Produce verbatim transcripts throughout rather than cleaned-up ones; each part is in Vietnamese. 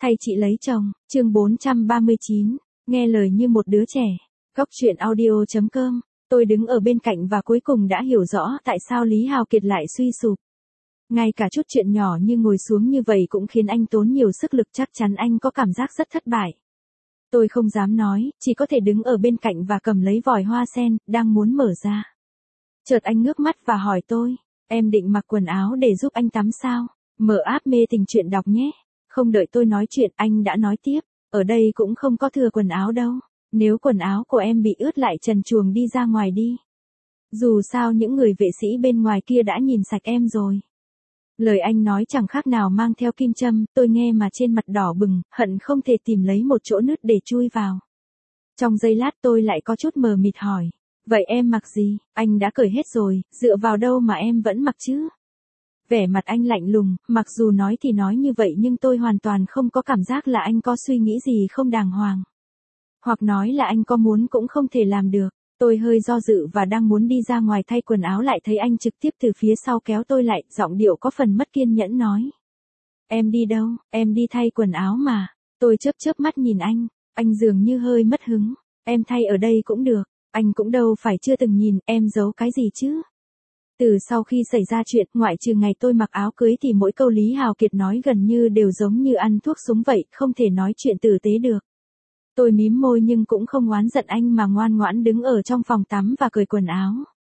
Thay chị lấy chồng, chương bốn trăm ba mươi chín, nghe lời như một đứa trẻ. Góc truyện audio chấm com, tôi đứng ở bên cạnh và cuối cùng đã hiểu rõ tại sao Lý Hào Kiệt lại suy sụp. Ngay cả chút chuyện nhỏ như ngồi xuống như vậy cũng khiến anh tốn nhiều sức lực, chắc chắn anh có cảm giác rất thất bại. Tôi không dám nói, chỉ có thể đứng ở bên cạnh và cầm lấy vòi hoa sen, đang muốn mở ra. Chợt anh ngước mắt và hỏi tôi, em định mặc quần áo để giúp anh tắm sao? Mở app mê tình truyện đọc nhé. Không đợi tôi nói chuyện, anh đã nói tiếp, ở đây cũng không có thừa quần áo đâu. Nếu quần áo của em bị ướt lại trần truồng đi ra ngoài đi. Dù sao những người vệ sĩ bên ngoài kia đã nhìn sạch em rồi. Lời anh nói chẳng khác nào mang theo kim châm, tôi nghe mà trên mặt đỏ bừng, hận không thể tìm lấy một chỗ nứt để chui vào. Trong giây lát tôi lại có chút mờ mịt hỏi, vậy em mặc gì? Anh đã cởi hết rồi, dựa vào đâu mà em vẫn mặc chứ? Vẻ mặt anh lạnh lùng, mặc dù nói thì nói như vậy nhưng tôi hoàn toàn không có cảm giác là anh có suy nghĩ gì không đàng hoàng. Hoặc nói là anh có muốn cũng không thể làm được. Tôi hơi do dự và đang muốn đi ra ngoài thay quần áo lại thấy anh trực tiếp từ phía sau kéo tôi lại, giọng điệu có phần mất kiên nhẫn nói. Em đi đâu, em đi thay quần áo mà. Tôi chớp chớp mắt nhìn anh, anh dường như hơi mất hứng. Em thay ở đây cũng được, anh cũng đâu phải chưa từng nhìn, em giấu cái gì chứ? Từ sau khi xảy ra chuyện, ngoại trừ ngày tôi mặc áo cưới thì mỗi câu Lý Hào Kiệt nói gần như đều giống như ăn thuốc súng vậy, không thể nói chuyện tử tế được. Tôi mím môi nhưng cũng không oán giận anh mà ngoan ngoãn đứng ở trong phòng tắm và cởi quần áo.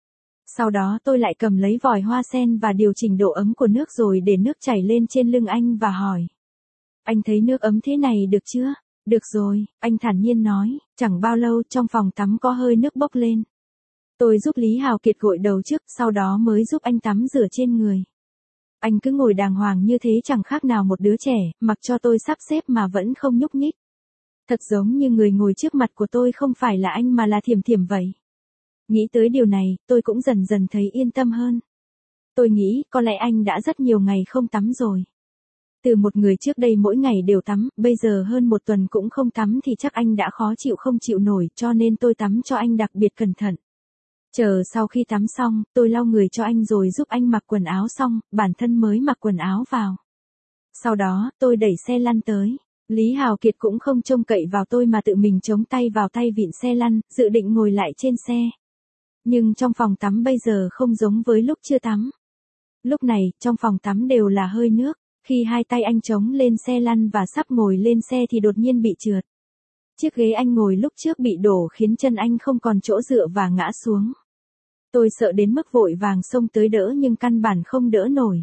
Sau đó tôi lại cầm lấy vòi hoa sen và điều chỉnh độ ấm của nước rồi để nước chảy lên trên lưng anh và hỏi. Anh thấy nước ấm thế này được chưa? Được rồi, anh thản nhiên nói, chẳng bao lâu trong phòng tắm có hơi nước bốc lên. Tôi giúp Lý Hào Kiệt gội đầu trước, sau đó mới giúp anh tắm rửa trên người. Anh cứ ngồi đàng hoàng như thế chẳng khác nào một đứa trẻ, mặc cho tôi sắp xếp mà vẫn không nhúc nhích. Thật giống như người ngồi trước mặt của tôi không phải là anh mà là Thiểm Thiểm vậy. Nghĩ tới điều này, tôi cũng dần dần thấy yên tâm hơn. Tôi nghĩ, có lẽ anh đã rất nhiều ngày không tắm rồi. Từ một người trước đây mỗi ngày đều tắm, bây giờ hơn một tuần cũng không tắm thì chắc anh đã khó chịu không chịu nổi, cho nên tôi tắm cho anh đặc biệt cẩn thận. Chờ sau khi tắm xong, tôi lau người cho anh rồi giúp anh mặc quần áo xong, bản thân mới mặc quần áo vào. Sau đó, tôi đẩy xe lăn tới. Lý Hào Kiệt cũng không trông cậy vào tôi mà tự mình chống tay vào tay vịn xe lăn, dự định ngồi lại trên xe. Nhưng trong phòng tắm bây giờ không giống với lúc chưa tắm. Lúc này, trong phòng tắm đều là hơi nước, khi hai tay anh chống lên xe lăn và sắp ngồi lên xe thì đột nhiên bị trượt. Chiếc ghế anh ngồi lúc trước bị đổ khiến chân anh không còn chỗ dựa và ngã xuống. Tôi sợ đến mức vội vàng xông tới đỡ nhưng căn bản không đỡ nổi.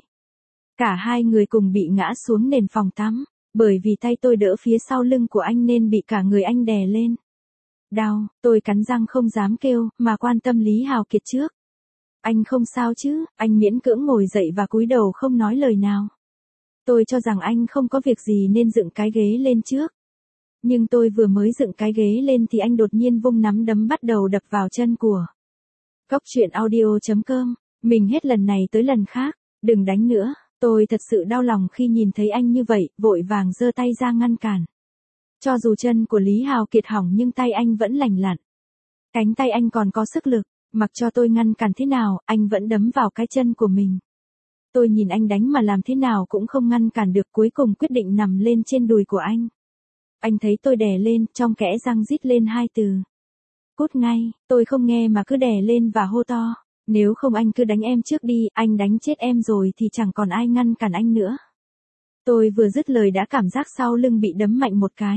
Cả hai người cùng bị ngã xuống nền phòng tắm, bởi vì tay tôi đỡ phía sau lưng của anh nên bị cả người anh đè lên. Đau, tôi cắn răng không dám kêu, mà quan tâm Lý Hào Kiệt trước. Anh không sao chứ? Anh miễn cưỡng ngồi dậy và cúi đầu không nói lời nào. Tôi cho rằng anh không có việc gì nên dựng cái ghế lên trước. Nhưng tôi vừa mới dựng cái ghế lên thì anh đột nhiên vung nắm đấm bắt đầu đập vào chân của. Góc truyện audio chấm com, mình hết lần này tới lần khác, đừng đánh nữa. Tôi thật sự đau lòng khi nhìn thấy anh như vậy, vội vàng giơ tay ra ngăn cản. Cho dù chân của Lý Hào Kiệt hỏng nhưng tay anh vẫn lành lặn. Cánh tay anh còn có sức lực, mặc cho tôi ngăn cản thế nào, anh vẫn đấm vào cái chân của mình. Tôi nhìn anh đánh mà làm thế nào cũng không ngăn cản được, cuối cùng quyết định nằm lên trên đùi của anh. Anh thấy tôi đè lên, trong kẽ răng rít lên hai từ. Cút ngay, tôi không nghe mà cứ đè lên và hô to. Nếu không anh cứ đánh em trước đi, anh đánh chết em rồi thì chẳng còn ai ngăn cản anh nữa. Tôi vừa dứt lời đã cảm giác sau lưng bị đấm mạnh một cái.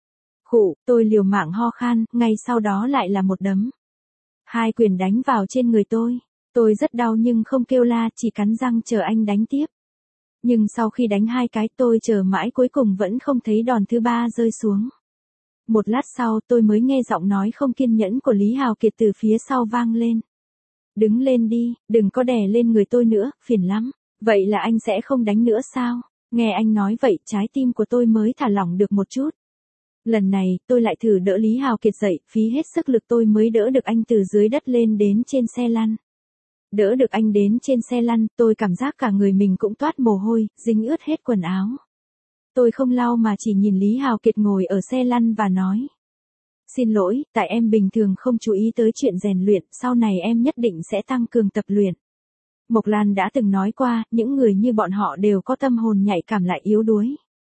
Khụ, tôi liều mạng ho khan, ngay sau đó lại là một đấm. Hai quyền đánh vào trên người tôi. Tôi rất đau nhưng không kêu la, chỉ cắn răng chờ anh đánh tiếp. Nhưng sau khi đánh hai cái tôi chờ mãi cuối cùng vẫn không thấy đòn thứ ba rơi xuống. Một lát sau tôi mới nghe giọng nói không kiên nhẫn của Lý Hào Kiệt từ phía sau vang lên. Đứng lên đi, đừng có đè lên người tôi nữa, phiền lắm. Vậy là anh sẽ không đánh nữa sao? Nghe anh nói vậy, trái tim của tôi mới thả lỏng được một chút. Lần này, tôi lại thử đỡ Lý Hào Kiệt dậy, phí hết sức lực tôi mới đỡ được anh từ dưới đất lên đến trên xe lăn. Đỡ được anh đến trên xe lăn, tôi cảm giác cả người mình cũng toát mồ hôi, dính ướt hết quần áo. Tôi không lau mà chỉ nhìn Lý Hào Kiệt ngồi ở xe lăn và nói. Xin lỗi, tại em bình thường không chú ý tới chuyện rèn luyện, sau này em nhất định sẽ tăng cường tập luyện. Mộc Lan đã từng nói qua, những người như bọn họ đều có tâm hồn nhạy cảm lại yếu đuối.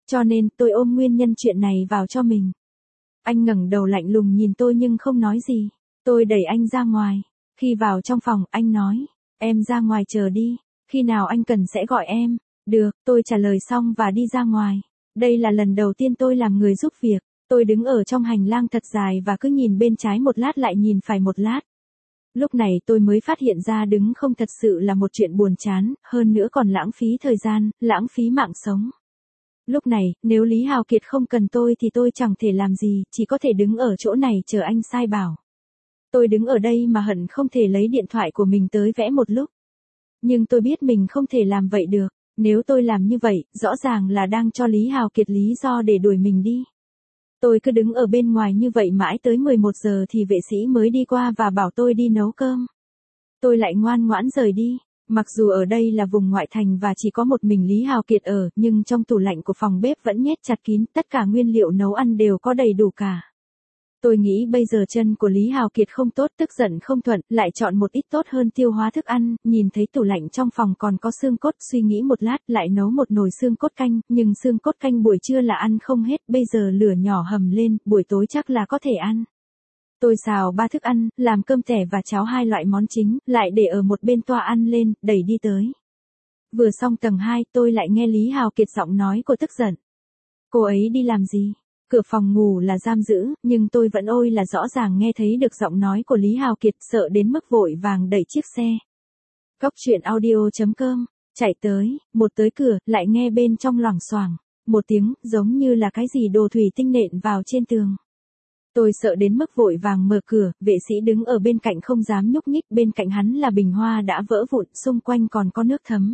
Cho nên tôi ôm nguyên nhân chuyện này vào cho mình. Anh ngẩng đầu lạnh lùng nhìn tôi nhưng không nói gì. Tôi đẩy anh ra ngoài. Khi vào trong phòng, anh nói, em ra ngoài chờ đi, khi nào anh cần sẽ gọi em. Được, tôi trả lời xong và đi ra ngoài. Đây là lần đầu tiên tôi làm người giúp việc. Tôi đứng ở trong hành lang thật dài và cứ nhìn bên trái một lát lại nhìn phải một lát. Lúc này tôi mới phát hiện ra đứng không thật sự là một chuyện buồn chán, hơn nữa còn lãng phí thời gian, lãng phí mạng sống. Lúc này, nếu Lý Hào Kiệt không cần tôi thì tôi chẳng thể làm gì, chỉ có thể đứng ở chỗ này chờ anh sai bảo. Tôi đứng ở đây mà hận không thể lấy điện thoại của mình tới vẽ một lúc. Nhưng tôi biết mình không thể làm vậy được, nếu tôi làm như vậy, rõ ràng là đang cho Lý Hào Kiệt lý do để đuổi mình đi. Tôi cứ đứng ở bên ngoài như vậy mãi tới mười một giờ thì vệ sĩ mới đi qua và bảo tôi đi nấu cơm. Tôi lại ngoan ngoãn rời đi. Mặc dù ở đây là vùng ngoại thành và chỉ có một mình Lý Hào Kiệt ở, nhưng trong tủ lạnh của phòng bếp vẫn nhét chặt kín, tất cả nguyên liệu nấu ăn đều có đầy đủ cả. Tôi nghĩ bây giờ chân của Lý Hào Kiệt không tốt, tức giận không thuận, lại chọn một ít tốt hơn tiêu hóa thức ăn, nhìn thấy tủ lạnh trong phòng còn có xương cốt, suy nghĩ một lát, lại nấu một nồi xương cốt canh, nhưng xương cốt canh buổi trưa là ăn không hết, bây giờ lửa nhỏ hầm lên, buổi tối chắc là có thể ăn. Tôi xào ba thức ăn, làm cơm tẻ và cháo hai loại món chính, lại để ở một bên toa ăn lên, đẩy đi tới. Vừa xong tầng hai, tôi lại nghe Lý Hào Kiệt giọng nói cô tức giận. Cô ấy đi làm gì? Cửa phòng ngủ là giam giữ, nhưng tôi vẫn ôi là rõ ràng nghe thấy được giọng nói của Lý Hào Kiệt, sợ đến mức vội vàng đẩy chiếc xe. Góc truyện audio chấm com, chạy tới, một tới cửa, lại nghe bên trong loảng xoảng một tiếng, giống như là cái gì đồ thủy tinh nện vào trên tường. Tôi sợ đến mức vội vàng mở cửa, vệ sĩ đứng ở bên cạnh không dám nhúc nhích, bên cạnh hắn là bình hoa đã vỡ vụn, xung quanh còn có nước thấm.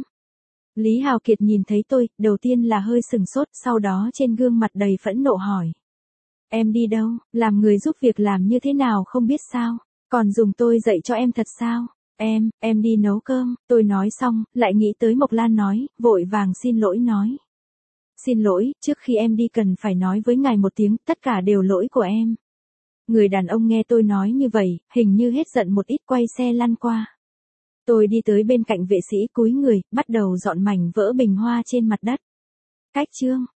Lý Hào Kiệt nhìn thấy tôi, đầu tiên là hơi sừng sốt, sau đó trên gương mặt đầy phẫn nộ hỏi. Em đi đâu, làm người giúp việc làm như thế nào không biết sao, còn dùng tôi dạy cho em thật sao? Em, em đi nấu cơm, tôi nói xong, lại nghĩ tới Mộc Lan nói, vội vàng xin lỗi nói. Xin lỗi, trước khi em đi cần phải nói với ngài một tiếng, tất cả đều lỗi của em. Người đàn ông nghe tôi nói như vậy, hình như hết giận một ít, quay xe lăn qua. Tôi đi tới bên cạnh vệ sĩ cúi người, bắt đầu dọn mảnh vỡ bình hoa trên mặt đất. Cách chương